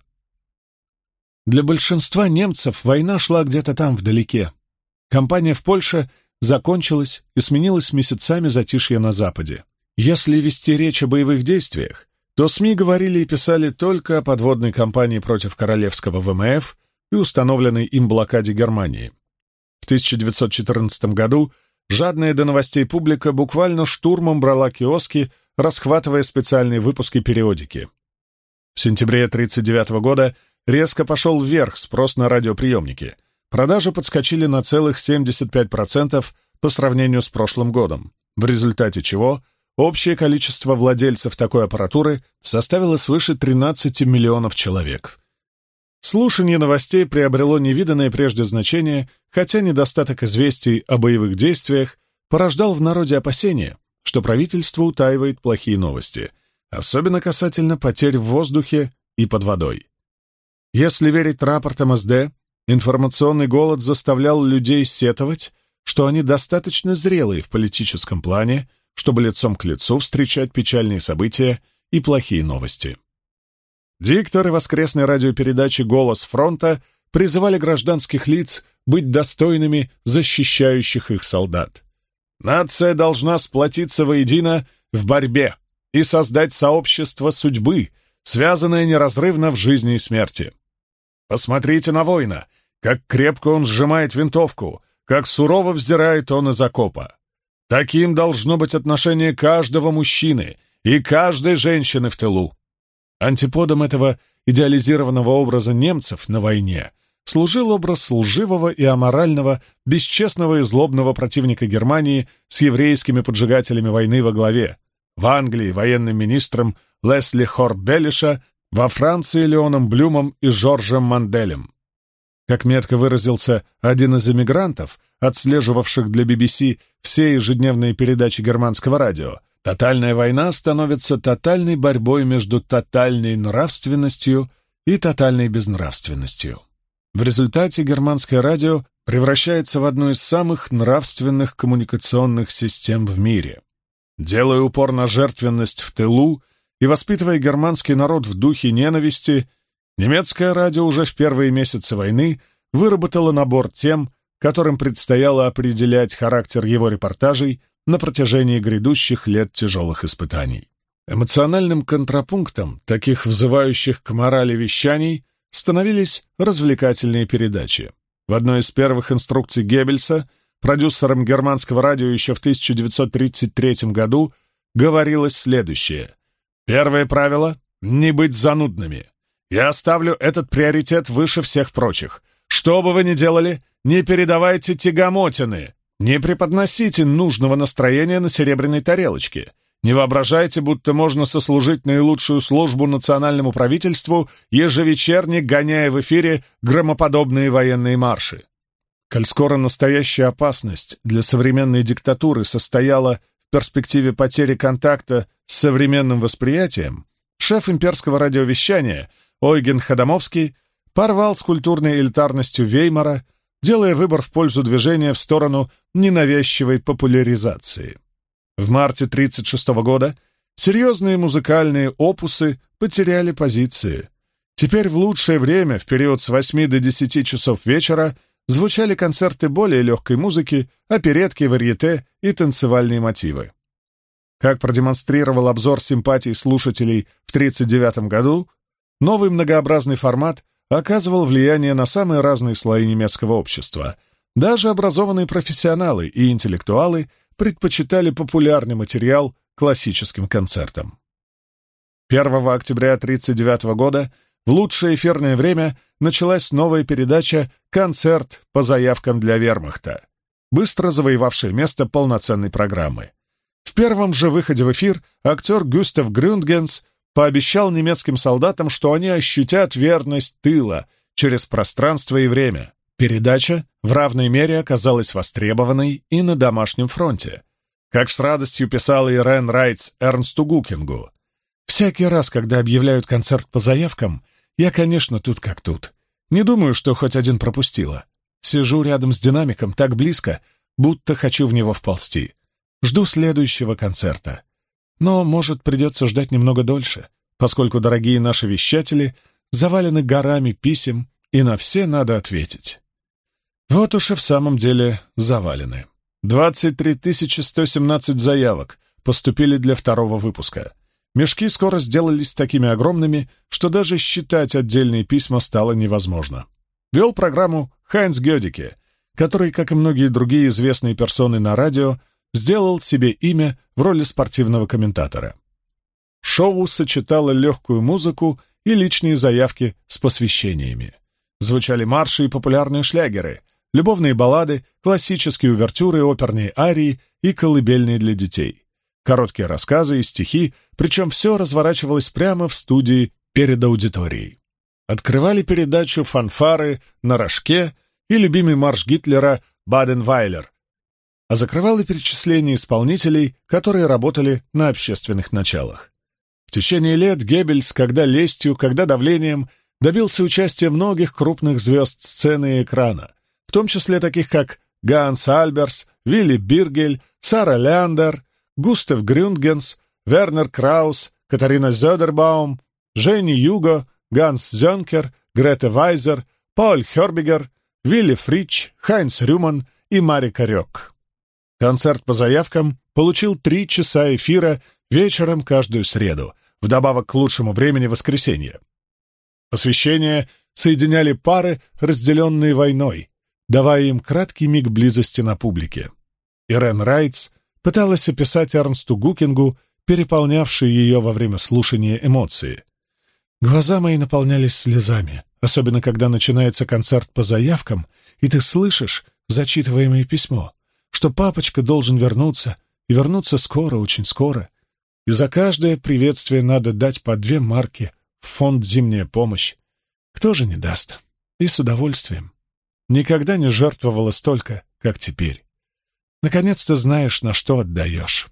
Для большинства немцев война шла где-то там вдалеке. Кампания в Польше закончилась и сменилась месяцами затишья на Западе. Если вести речь о боевых действиях, то СМИ говорили и писали только о подводной кампании против королевского ВМФ и установленной им блокаде Германии. В 1914 году жадная до новостей публика буквально штурмом брала киоски, расхватывая специальные выпуски периодики. В сентябре 1939 года резко пошел вверх спрос на радиоприемники. Продажи подскочили на целых 75% по сравнению с прошлым годом, в результате чего общее количество владельцев такой аппаратуры составило свыше 13 миллионов человек. Слушание новостей приобрело невиданное прежде значение, хотя недостаток известий о боевых действиях порождал в народе опасения, что правительство утаивает плохие новости, особенно касательно потерь в воздухе и под водой. Если верить рапортам СД, информационный голод заставлял людей сетовать, что они достаточно зрелые в политическом плане, чтобы лицом к лицу встречать печальные события и плохие новости. Дикторы воскресной радиопередачи «Голос фронта» призывали гражданских лиц быть достойными защищающих их солдат. «Нация должна сплотиться воедино в борьбе и создать сообщество судьбы, связанное неразрывно в жизни и смерти. Посмотрите на воина, как крепко он сжимает винтовку, как сурово вздирает он из окопа. Таким должно быть отношение каждого мужчины и каждой женщины в тылу. Антиподом этого идеализированного образа немцев на войне служил образ лживого и аморального, бесчестного и злобного противника Германии с еврейскими поджигателями войны во главе, в Англии военным министром Лесли Хорбелиша, во Франции Леоном Блюмом и Жоржем Манделем. Как метко выразился один из эмигрантов, отслеживавших для BBC все ежедневные передачи германского радио, тотальная война становится тотальной борьбой между тотальной нравственностью и тотальной безнравственностью. В результате германское радио превращается в одну из самых нравственных коммуникационных систем в мире. Делая упор на жертвенность в тылу и воспитывая германский народ в духе ненависти, немецкое радио уже в первые месяцы войны выработало набор тем, которым предстояло определять характер его репортажей на протяжении грядущих лет тяжелых испытаний. Эмоциональным контрапунктом таких взывающих к морали вещаний становились развлекательные передачи. В одной из первых инструкций Геббельса, продюсером германского радио еще в 1933 году, говорилось следующее. Первое правило — не быть занудными. Я ставлю этот приоритет выше всех прочих. Что бы вы ни делали, не передавайте тягомотины, не преподносите нужного настроения на серебряной тарелочке. Не воображайте, будто можно сослужить наилучшую службу национальному правительству, ежевечерне гоняя в эфире громоподобные военные марши. Коль скоро настоящая опасность для современной диктатуры состояла в перспективе потери контакта с современным восприятием, шеф имперского радиовещания Ойген Хадамовский порвал с культурной элитарностью Веймара, делая выбор в пользу движения в сторону ненавязчивой популяризации. В марте 1936 года серьезные музыкальные опусы потеряли позиции. Теперь в лучшее время, в период с 8 до 10 часов вечера, звучали концерты более легкой музыки, оперетки, варьете и танцевальные мотивы. Как продемонстрировал обзор симпатий слушателей в 1939 году, новый многообразный формат оказывал влияние на самые разные слои немецкого общества. Даже образованные профессионалы и интеллектуалы предпочитали популярный материал классическим концертам. 1 октября 1939 года в лучшее эфирное время началась новая передача «Концерт по заявкам для вермахта», быстро завоевавшая место полноценной программы. В первом же выходе в эфир актер Гюстав Грюндгенс пообещал немецким солдатам, что они ощутят верность тыла через пространство и время. Передача в равной мере оказалась востребованной и на домашнем фронте. Как с радостью писала Ирен Райтс Эрнсту Гукингу: «Всякий раз, когда объявляют концерт по заявкам, я, конечно, тут как тут. Не думаю, что хоть один пропустила. Сижу рядом с динамиком так близко, будто хочу в него вползти. Жду следующего концерта. Но, может, придется ждать немного дольше, поскольку дорогие наши вещатели завалены горами писем, и на все надо ответить». Вот уж и в самом деле завалены. 23 117 заявок поступили для второго выпуска. Мешки скоро сделались такими огромными, что даже считать отдельные письма стало невозможно. Вел программу Хайнц Гёдике, который, как и многие другие известные персоны на радио, сделал себе имя в роли спортивного комментатора. Шоу сочетало легкую музыку и личные заявки с посвящениями. Звучали марши и популярные шлягеры, любовные баллады, классические увертюры, оперные арии и колыбельные для детей. Короткие рассказы и стихи, причем все разворачивалось прямо в студии перед аудиторией. Открывали передачу фанфары на рожке и любимый марш Гитлера «Баден-Вайлер», а закрывало перечисление исполнителей, которые работали на общественных началах. В течение лет Геббельс, когда лестью, когда давлением, добился участия многих крупных звезд сцены и экрана, в том числе таких как Ганс Альберс, Вилли Биргель, Сара Ляндер, Густав Грюндгенс, Вернер Краус, Катарина Зёдербаум, Женни Юго, Ганс Зёнкер, Грете Вайзер, Пауль Хёрбигер, Вилли Фрич, Хайнц Рюман и Марика Рёк. Концерт по заявкам получил 3 часа эфира вечером каждую среду, вдобавок к лучшему времени воскресенья. Посвящения соединяли пары, разделенные войной, давая им краткий миг близости на публике. Ирен Райтс пыталась описать Эрнсту Гукингу переполнявшие ее во время слушания эмоции. «Глаза мои наполнялись слезами, особенно когда начинается концерт по заявкам, и ты слышишь зачитываемое письмо, что папочка должен вернуться, и вернуться скоро, очень скоро, и за каждое приветствие надо дать по 2 марки в фонд «Зимняя помощь». Кто же не даст? И с удовольствием. Никогда не жертвовала столько, как теперь. Наконец-то знаешь, на что отдаешь».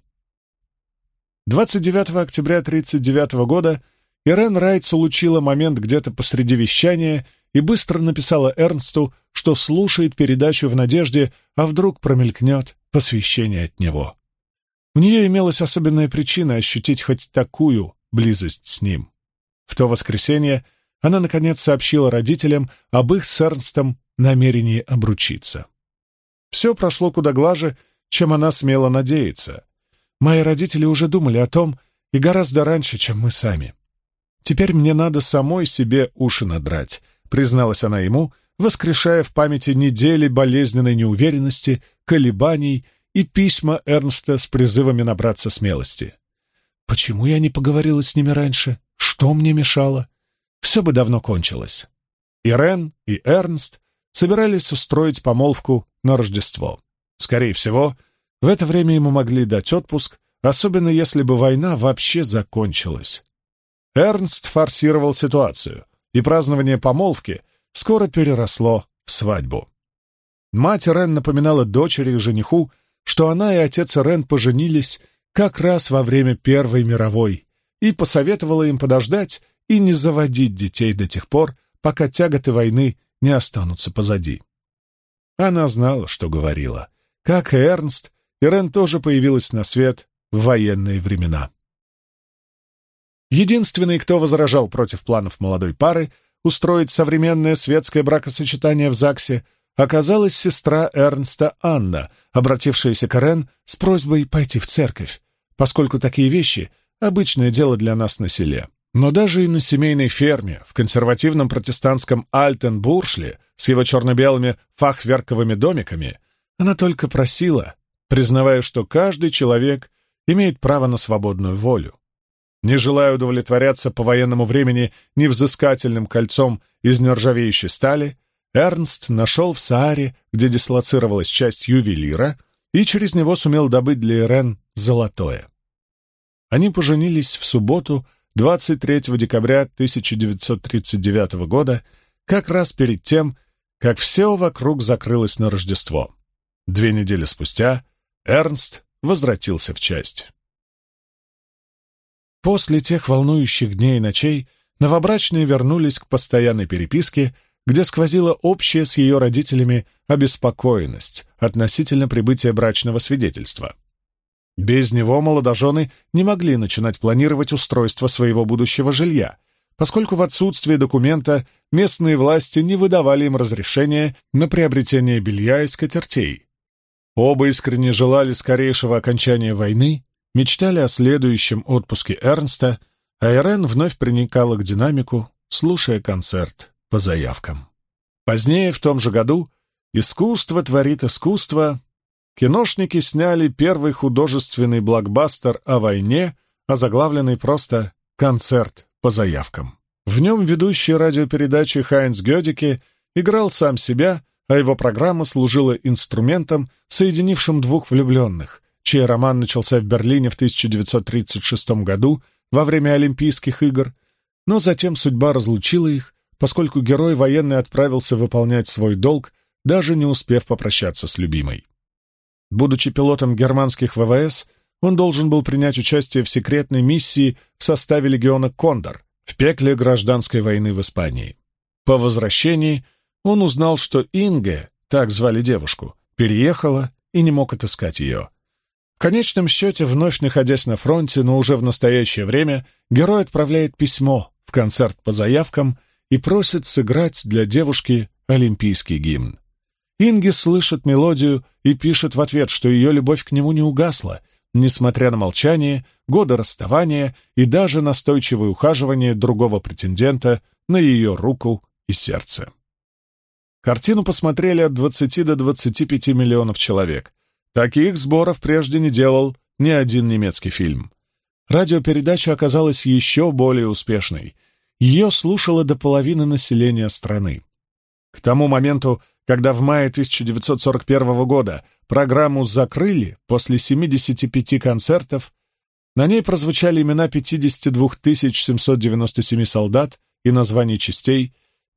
29 октября 1939 года Ирен Райтс улучила момент где-то посреди вещания и быстро написала Эрнсту, что слушает передачу в надежде, а вдруг промелькнет посвящение от него. У нее имелась особенная причина ощутить хоть такую близость с ним. В то воскресенье она, наконец, сообщила родителям об их с Эрнстом намерении обручиться. Все прошло куда глаже, чем она смела надеяться. Мои родители уже думали о том и гораздо раньше, чем мы сами. «Теперь мне надо самой себе уши надрать», — призналась она ему, воскрешая в памяти недели болезненной неуверенности, колебаний и письма Эрнста с призывами набраться смелости. «Почему я не поговорила с ними раньше? Что мне мешало? Все бы давно кончилось». Ирен и Эрнст собирались устроить помолвку на Рождество. Скорее всего, в это время ему могли дать отпуск, особенно если бы война вообще закончилась. Эрнст форсировал ситуацию, и празднование помолвки скоро переросло в свадьбу. Мать Ирен напоминала дочери и жениху, что она и отец Ирен поженились как раз во время Первой мировой, и посоветовала им подождать и не заводить детей до тех пор, пока тяготы войны не останутся позади. Она знала, что говорила. Как и Эрнст, Ирен тоже появилась на свет в военные времена. Единственный, кто возражал против планов молодой пары устроить современное светское бракосочетание в ЗАГСе, оказалась сестра Эрнста Анна, обратившаяся к Ирен с просьбой пойти в церковь, поскольку такие вещи — обычное дело для нас на селе. Но даже и на семейной ферме, в консервативном протестантском Альтенбуршле с его черно-белыми фахверковыми домиками, она только просила, признавая, что каждый человек имеет право на свободную волю. Не желая удовлетворяться по военному времени невзыскательным кольцом из нержавеющей стали, Эрнст нашел в Сааре, где дислоцировалась часть ювелира, и через него сумел добыть для Ирен золотое. Они поженились в субботу, 23 декабря 1939 года, как раз перед тем, как все вокруг закрылось на Рождество. 2 недели спустя Эрнст возвратился в часть. После тех волнующих дней и ночей новобрачные вернулись к постоянной переписке, где сквозила общая с ее родителями обеспокоенность относительно прибытия брачного свидетельства. Без него молодожены не могли начинать планировать устройство своего будущего жилья, поскольку в отсутствие документа местные власти не выдавали им разрешения на приобретение белья и скатертей. Оба искренне желали скорейшего окончания войны, мечтали о следующем отпуске Эрнста, а Ирен вновь приникала к динамику, слушая концерт по заявкам. Позднее, в том же году, «Искусство творит искусство» киношники сняли первый художественный блокбастер о войне, озаглавленный просто «Концерт по заявкам». В нем ведущий радиопередачи Хайнц Гёдеке играл сам себя, а его программа служила инструментом, соединившим двух влюбленных, чей роман начался в Берлине в 1936 году во время Олимпийских игр, но затем судьба разлучила их, поскольку герой военный отправился выполнять свой долг, даже не успев попрощаться с любимой. Будучи пилотом германских ВВС, он должен был принять участие в секретной миссии в составе легиона «Кондор» в пекле гражданской войны в Испании. По возвращении он узнал, что Инге, так звали девушку, переехала и не мог отыскать ее. В конечном счете, вновь находясь на фронте, но уже в настоящее время, герой отправляет письмо в концерт по заявкам и просит сыграть для девушки олимпийский гимн. Инге слышит мелодию и пишет в ответ, что ее любовь к нему не угасла, несмотря на молчание, годы расставания и даже настойчивое ухаживание другого претендента на ее руку и сердце. Картину посмотрели от 20 до 25 миллионов человек. Таких сборов прежде не делал ни один немецкий фильм. Радиопередача оказалась еще более успешной. Ее слушало до половины населения страны. К тому моменту, когда в мае 1941 года программу закрыли после 75 концертов, на ней прозвучали имена 52 797 солдат и названий частей,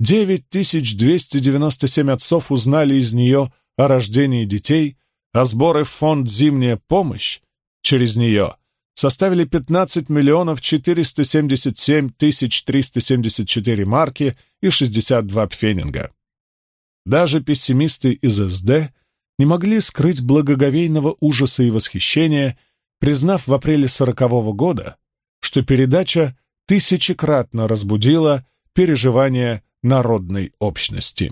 9297 отцов узнали из нее о рождении детей, а сборы в фонд «Зимняя помощь» через нее составили 15 477 374 марки и 62 пфенинга. Даже пессимисты из СД не могли скрыть благоговейного ужаса и восхищения, признав в апреле 1940 года, что передача тысячекратно разбудила переживания народной общности.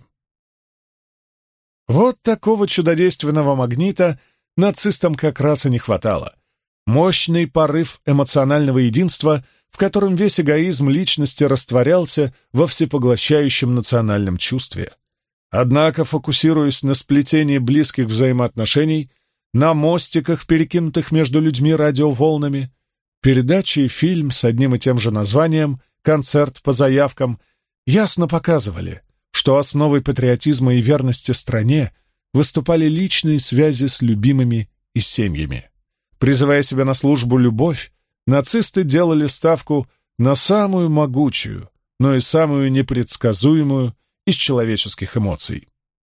Вот такого чудодейственного магнита нацистам как раз и не хватало. Мощный порыв эмоционального единства, в котором весь эгоизм личности растворялся во всепоглощающем национальном чувстве. Однако, фокусируясь на сплетении близких взаимоотношений, на мостиках, перекинутых между людьми радиоволнами, передачи и фильм с одним и тем же названием «Концерт по заявкам» ясно показывали, что основой патриотизма и верности стране выступали личные связи с любимыми и семьями. Призывая себя на службу любовь, нацисты делали ставку на самую могучую, но и самую непредсказуемую из человеческих эмоций.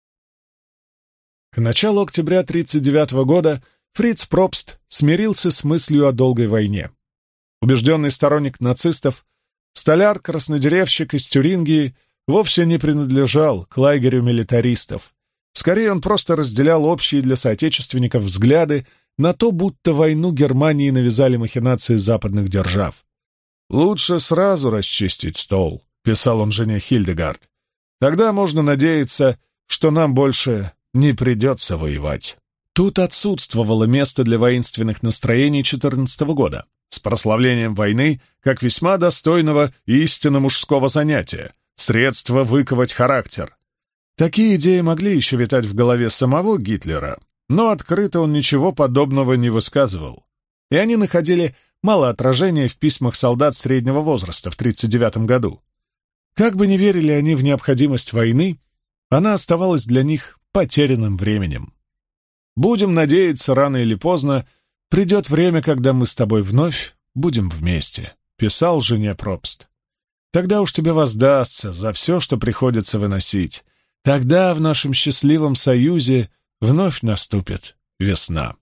К началу октября 1939 года Фриц Пробст смирился с мыслью о долгой войне. Убежденный сторонник нацистов, столяр-краснодеревщик из Тюрингии вовсе не принадлежал к лагерю милитаристов. Скорее, он просто разделял общие для соотечественников взгляды на то, будто войну Германии навязали махинации западных держав. «Лучше сразу расчистить стол», — писал он жене Хильдегард. «Тогда можно надеяться, что нам больше не придется воевать». Тут отсутствовало место для воинственных настроений 14 года, с прославлением войны как весьма достойного и истинно мужского занятия, средства выковать характер. Такие идеи могли еще витать в голове самого Гитлера, но открыто он ничего подобного не высказывал, и они находили мало отражения в письмах солдат среднего возраста в 1939 году. Как бы ни верили они в необходимость войны, она оставалась для них потерянным временем. «Будем надеяться, рано или поздно придет время, когда мы с тобой вновь будем вместе», — писал жене Пробст. «Тогда уж тебе воздастся за все, что приходится выносить. Тогда в нашем счастливом союзе вновь наступит весна».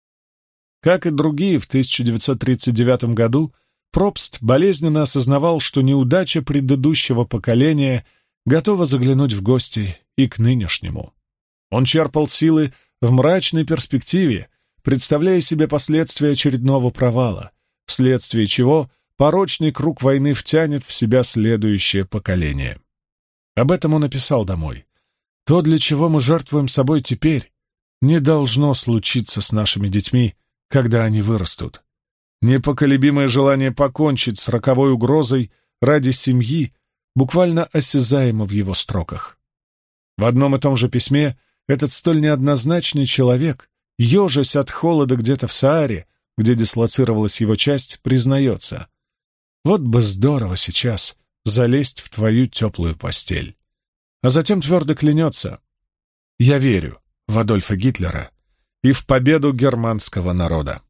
Как и другие в 1939 году, Пробст болезненно осознавал, что неудача предыдущего поколения готова заглянуть в гости и к нынешнему. Он черпал силы в мрачной перспективе, представляя себе последствия очередного провала, вследствие чего порочный круг войны втянет в себя следующее поколение. Об этом он написал домой. «То, для чего мы жертвуем собой теперь, не должно случиться с нашими детьми, когда они вырастут. Непоколебимое желание покончить с роковой угрозой ради семьи буквально осязаемо в его строках». В одном и том же письме этот столь неоднозначный человек, ежась от холода где-то в Сааре, где дислоцировалась его часть, признается: «Вот бы здорово сейчас залезть в твою теплую постель». А затем твердо клянется: «Я верю в Адольфа Гитлера и в победу германского народа».